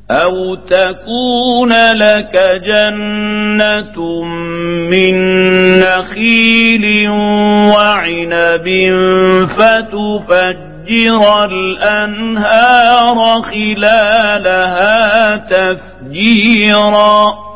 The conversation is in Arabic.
أو تكون لك جنة من نخيل وعنب فتفجر الأنهار خلالها تفجيرا